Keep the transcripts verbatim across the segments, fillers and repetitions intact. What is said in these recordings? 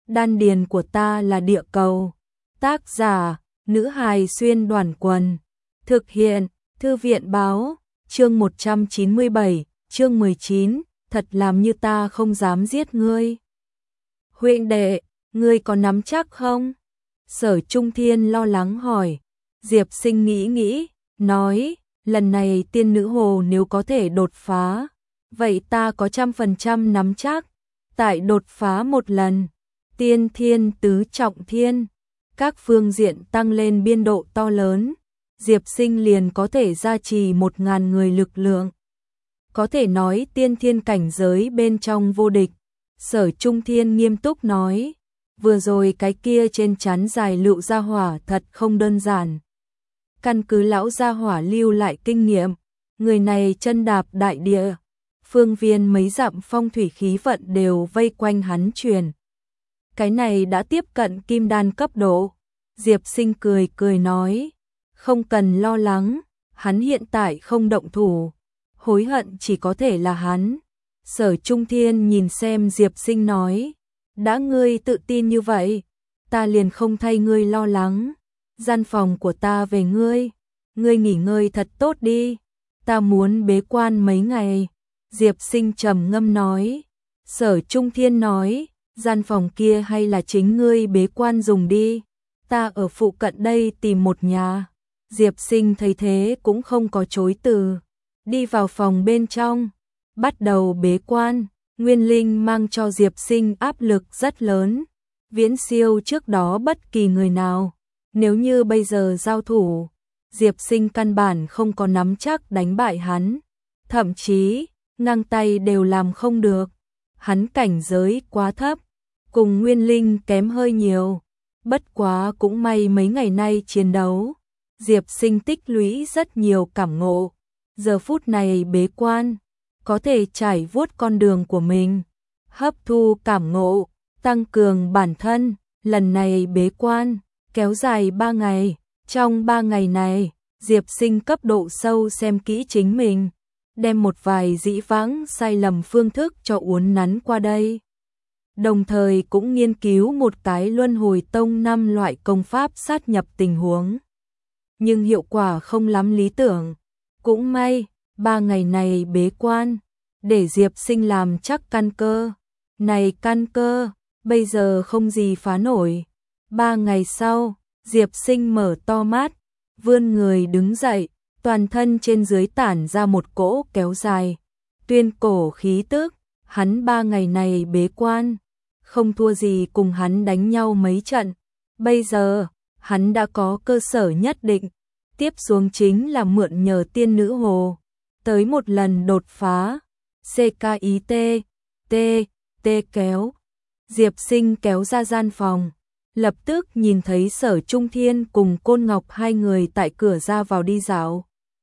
đan điền của ta là địa cầu. Tác giả, nữ hài xuyên đoàn quần. Thực hiện, thư viện báo, chương một trăm chín mươi bảy, chương mười chín, thật làm như ta không dám giết ngươi. Huynh đệ, ngươi có nắm chắc không? Sở Trung Thiên lo lắng hỏi. Diệp Sinh nghĩ nghĩ, nói, lần này tiên nữ hồ nếu có thể đột phá, vậy ta có trăm phần trăm nắm chắc. Tại đột phá một lần, tiên thiên tứ trọng thiên, các phương diện tăng lên biên độ to lớn, Diệp Sinh liền có thể gia trì một ngàn người lực lượng. Có thể nói tiên thiên cảnh giới bên trong vô địch. Sở Trung Thiên nghiêm túc nói, vừa rồi cái kia trên trán dài lựu gia hỏa thật không đơn giản. Căn cứ lão gia hỏa lưu lại kinh nghiệm, người này chân đạp đại địa, phương viên mấy dặm phong thủy khí vận đều vây quanh hắn truyền. Cái này đã tiếp cận kim đan cấp độ. Diệp Sinh cười cười nói, không cần lo lắng, hắn hiện tại không động thủ, hối hận chỉ có thể là hắn. Sở Trung Thiên nhìn xem Diệp Sinh nói, đã ngươi tự tin như vậy, ta liền không thay ngươi lo lắng, gian phòng của ta về ngươi, ngươi nghỉ ngơi thật tốt đi, ta muốn bế quan mấy ngày. Diệp Sinh trầm ngâm nói. Sở Trung Thiên nói, gian phòng kia hay là chính ngươi bế quan dùng đi, ta ở phụ cận đây tìm một nhà. Diệp Sinh thấy thế cũng không có chối từ, đi vào phòng bên trong, bắt đầu bế quan. Nguyên Linh mang cho Diệp Sinh áp lực rất lớn, viễn siêu trước đó bất kỳ người nào. Nếu như bây giờ giao thủ, Diệp Sinh căn bản không có nắm chắc đánh bại hắn, thậm chí ngang tay đều làm không được. Hắn cảnh giới quá thấp, cùng Nguyên Linh kém hơi nhiều. Bất quá cũng may mấy ngày nay chiến đấu, Diệp Sinh tích lũy rất nhiều cảm ngộ. Giờ phút này bế quan, có thể trải vuốt con đường của mình, hấp thu cảm ngộ, tăng cường bản thân. Lần này bế quan, kéo dài ba ngày. Trong ba ngày này, Diệp Sinh cấp độ sâu xem kỹ chính mình, đem một vài dĩ vãng sai lầm phương thức cho uốn nắn qua đây. Đồng thời cũng nghiên cứu một cái luân hồi tông năm loại công pháp sát nhập tình huống. Nhưng hiệu quả không lắm lý tưởng. Cũng may, ba ngày này bế quan, để Diệp Sinh làm chắc căn cơ. Này căn cơ, bây giờ không gì phá nổi. Ba ngày sau, Diệp Sinh mở to mắt, vươn người đứng dậy, toàn thân trên dưới tản ra một cỗ kéo dài, tuyên cổ khí tức. Hắn ba ngày này bế quan, không thua gì cùng hắn đánh nhau mấy trận. Bây giờ, hắn đã có cơ sở nhất định. Tiếp xuống chính là mượn nhờ tiên nữ hồ, tới một lần đột phá. xê ca i tê, T, T kéo. Diệp Sinh kéo ra gian phòng, lập tức nhìn thấy Sở Trung Thiên cùng Côn Ngọc hai người tại cửa ra vào đi dạo.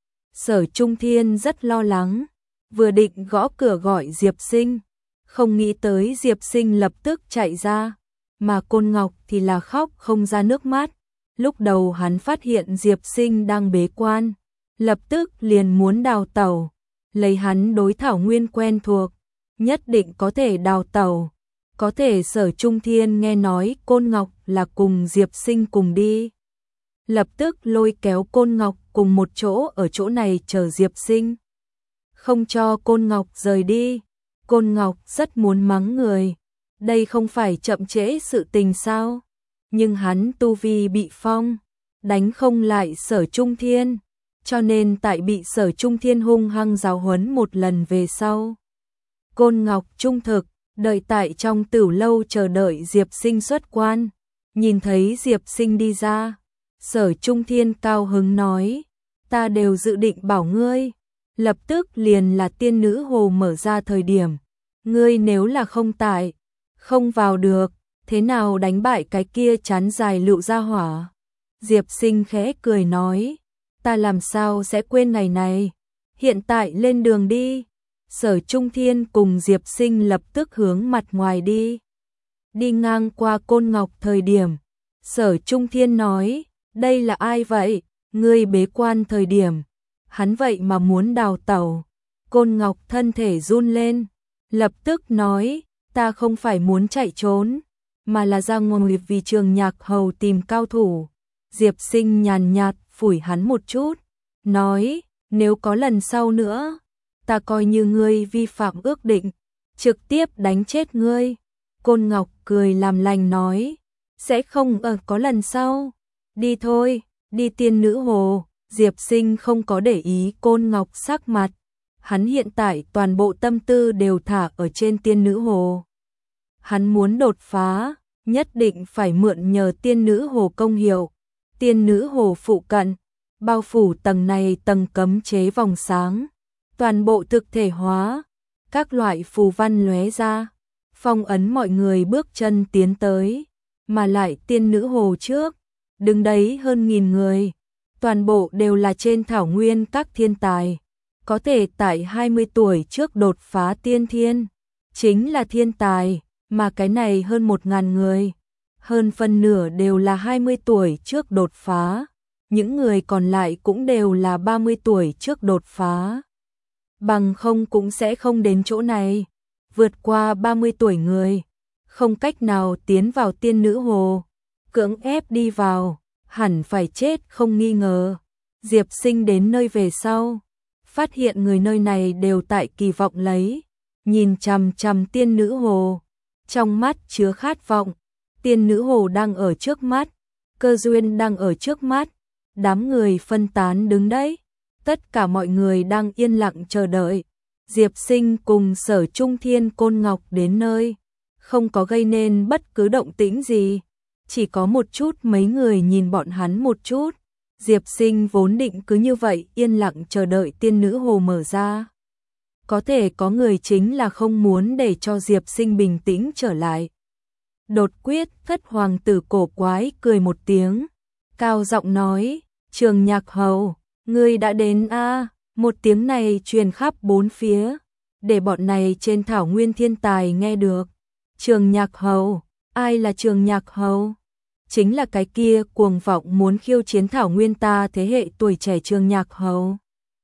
Sở Trung Thiên rất lo lắng, vừa định gõ cửa gọi Diệp Sinh, không nghĩ tới Diệp Sinh lập tức chạy ra, mà Côn Ngọc thì là khóc không ra nước mắt. Lúc đầu hắn phát hiện Diệp Sinh đang bế quan, lập tức liền muốn đào tẩu, lấy hắn đối thảo nguyên quen thuộc, nhất định có thể đào tẩu. Có thể Sở Trung Thiên nghe nói Côn Ngọc là cùng Diệp Sinh cùng đi, lập tức lôi kéo Côn Ngọc cùng một chỗ ở chỗ này chờ Diệp Sinh, không cho Côn Ngọc rời đi. Côn Ngọc rất muốn mắng người, đây không phải chậm trễ sự tình sao? Nhưng hắn tu vi bị phong, đánh không lại Sở Trung Thiên, cho nên tại bị Sở Trung Thiên hung hăng giáo huấn một lần về sau, Côn Ngọc trung thực, đợi tại trong tửu lâu chờ đợi Diệp Sinh xuất quan. Nhìn thấy Diệp Sinh đi ra, Sở Trung Thiên cao hứng nói, ta đều dự định bảo ngươi, lập tức liền là tiên nữ hồ mở ra thời điểm, ngươi nếu là không tại, không vào được, thế nào đánh bại cái kia chán dài lựu gia hỏa? Diệp Sinh khẽ cười nói, ta làm sao sẽ quên ngày này, hiện tại lên đường đi. Sở Trung Thiên cùng Diệp Sinh lập tức hướng mặt ngoài đi. Đi ngang qua Côn Ngọc thời điểm, Sở Trung Thiên nói, đây là ai vậy? Ngươi bế quan thời điểm, hắn vậy mà muốn đào tẩu. Côn Ngọc thân thể run lên, lập tức nói, ta không phải muốn chạy trốn, mà là ra ngoài vì Trường Nhạc Hầu tìm cao thủ. Diệp Sinh nhàn nhạt phủi hắn một chút, nói, nếu có lần sau nữa, ta coi như ngươi vi phạm ước định, trực tiếp đánh chết ngươi. Côn Ngọc cười làm lành nói, sẽ không ở có lần sau, đi thôi, đi Tiên Nữ Hồ. Diệp Sinh không có để ý Côn Ngọc sắc mặt, hắn hiện tại toàn bộ tâm tư đều thả ở trên Tiên Nữ Hồ. Hắn muốn đột phá, nhất định phải mượn nhờ Tiên Nữ Hồ công hiệu. Tiên Nữ Hồ phụ cận, bao phủ tầng này tầng cấm chế vòng sáng, toàn bộ thực thể hóa, các loại phù văn lóe ra, phong ấn mọi người bước chân tiến tới, mà lại Tiên Nữ Hồ trước, đứng đấy hơn nghìn người, toàn bộ đều là trên thảo nguyên các thiên tài, có thể tại hai mươi tuổi trước đột phá tiên thiên, chính là thiên tài, mà cái này hơn một ngàn người, hơn phân nửa đều là hai mươi tuổi trước đột phá, những người còn lại cũng đều là ba mươi tuổi trước đột phá. Bằng không cũng sẽ không đến chỗ này, vượt qua ba mươi tuổi người, không cách nào tiến vào Tiên Nữ Hồ, cưỡng ép đi vào, hẳn phải chết không nghi ngờ. Diệp Sinh đến nơi về sau, phát hiện người nơi này đều tại kỳ vọng lấy, nhìn chằm chằm Tiên Nữ Hồ, trong mắt chứa khát vọng. Tiên Nữ Hồ đang ở trước mắt, cơ duyên đang ở trước mắt, đám người phân tán đứng đấy, tất cả mọi người đang yên lặng chờ đợi. Diệp Sinh cùng Sở Trung Thiên Côn Ngọc đến nơi, không có gây nên bất cứ động tĩnh gì, chỉ có một chút mấy người nhìn bọn hắn một chút. Diệp Sinh vốn định cứ như vậy yên lặng chờ đợi Tiên Nữ Hồ mở ra. Có thể có người chính là không muốn để cho Diệp Sinh bình tĩnh trở lại. Đột quyết Thất Hoàng tử cổ quái cười một tiếng, cao giọng nói, Trường Nhạc Hầu, ngươi đã đến a à? Một tiếng này truyền khắp bốn phía, để bọn này trên thảo nguyên thiên tài nghe được. Trường Nhạc Hầu, ai là Trường Nhạc Hầu? Chính là cái kia cuồng vọng muốn khiêu chiến thảo nguyên ta thế hệ tuổi trẻ Trường Nhạc Hầu.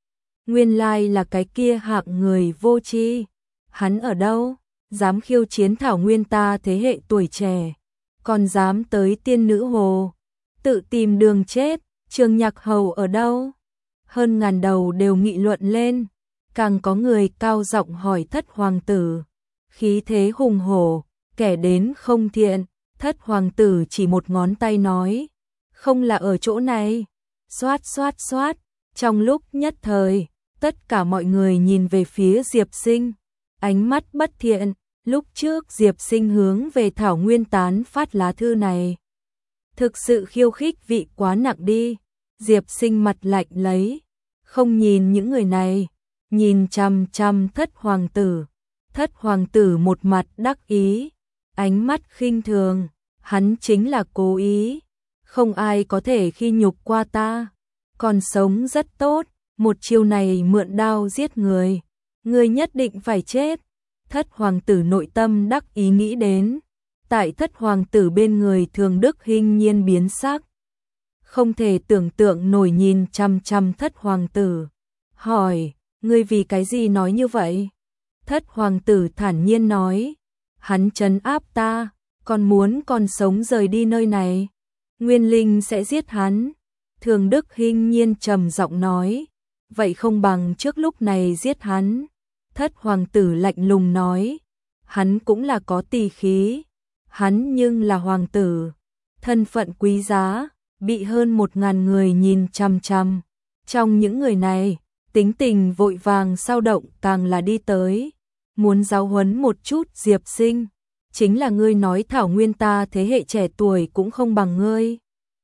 Nguyên lai là cái kia hạng người vô tri, hắn ở đâu? Dám khiêu chiến thảo nguyên ta thế hệ tuổi trẻ, còn dám tới Tiên Nữ Hồ, tự tìm đường chết. Trường Nhạc Hầu ở đâu? Hơn ngàn đầu đều nghị luận lên, càng có người cao giọng hỏi Thất Hoàng tử, khí thế hùng hổ, kẻ đến không thiện. Thất Hoàng tử chỉ một ngón tay nói, không là ở chỗ này. Xoát xoát xoát, trong lúc nhất thời, tất cả mọi người nhìn về phía Diệp Sinh, ánh mắt bất thiện. Lúc trước Diệp Sinh hướng về thảo nguyên tán phát lá thư này, thực sự khiêu khích vị quá nặng đi. Diệp Sinh mặt lạnh lấy, không nhìn những người này, nhìn chằm chằm Thất Hoàng tử. Thất Hoàng tử một mặt đắc ý, ánh mắt khinh thường, hắn chính là cố ý, không ai có thể khi nhục qua ta, còn sống rất tốt, một chiêu này mượn đao giết người, người nhất định phải chết. Thất Hoàng tử nội tâm đắc ý nghĩ đến, tại Thất Hoàng tử bên người Thường Đức Hinh nhiên biến sắc, không thể tưởng tượng nổi nhìn chằm chằm Thất Hoàng tử, hỏi, ngươi vì cái gì nói như vậy? Thất Hoàng tử thản nhiên nói, hắn trấn áp ta, còn muốn còn sống rời đi nơi này, Nguyên Linh sẽ giết hắn. Thường Đức Hinh nhiên trầm giọng nói, vậy không bằng trước lúc này giết hắn. Thất Hoàng tử lạnh lùng nói, hắn cũng là có tỷ khí, hắn nhưng là hoàng tử, thân phận quý giá, bị hơn một ngàn người nhìn chằm chằm. Trong những người này, tính tình vội vàng sao động càng là đi tới, muốn giáo huấn một chút Diệp Sinh, chính là ngươi nói thảo nguyên ta thế hệ trẻ tuổi cũng không bằng ngươi.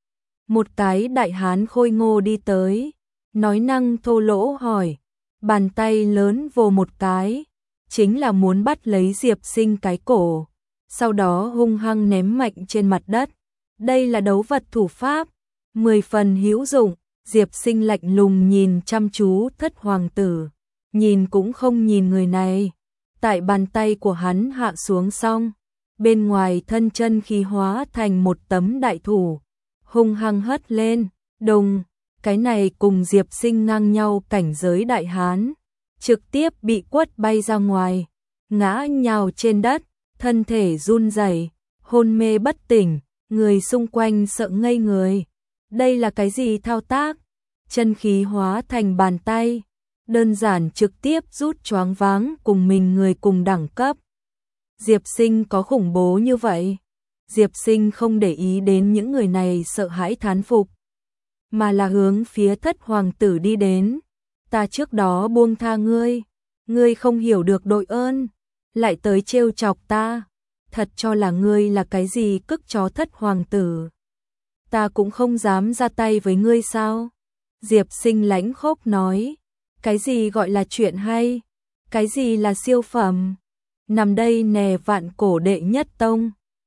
Một cái đại hán khôi ngô đi tới, nói năng thô lỗ hỏi, bàn tay lớn vồ một cái, chính là muốn bắt lấy Diệp Sinh cái cổ, sau đó hung hăng ném mạnh trên mặt đất. Đây là đấu vật thủ pháp, mười phần hữu dụng. Diệp Sinh lạnh lùng nhìn chăm chú Thất Hoàng tử, nhìn cũng không nhìn người này. Tại bàn tay của hắn hạ xuống xong, bên ngoài thân chân khí hóa thành một tấm đại thủ, hung hăng hất lên, đùng, cái này cùng Diệp Sinh ngang nhau cảnh giới đại hán, trực tiếp bị quất bay ra ngoài, ngã nhào trên đất, thân thể run rẩy, hôn mê bất tỉnh, người xung quanh sợ ngây người. Đây là cái gì thao tác? Chân khí hóa thành bàn tay, đơn giản trực tiếp rút choáng váng cùng mình người cùng đẳng cấp. Diệp Sinh có khủng bố như vậy? Diệp Sinh không để ý đến những người này sợ hãi thán phục, mà là hướng phía Thất hoàng tử đi đến. Ta trước đó buông tha ngươi, ngươi không hiểu được đội ơn, lại tới trêu chọc ta, thật cho là ngươi là cái gì cức chó Thất hoàng tử. Ta cũng không dám ra tay với ngươi sao? Diệp Sinh lãnh khốc nói, cái gì gọi là chuyện hay, cái gì là siêu phẩm, nằm đây nè vạn cổ đệ nhất tông.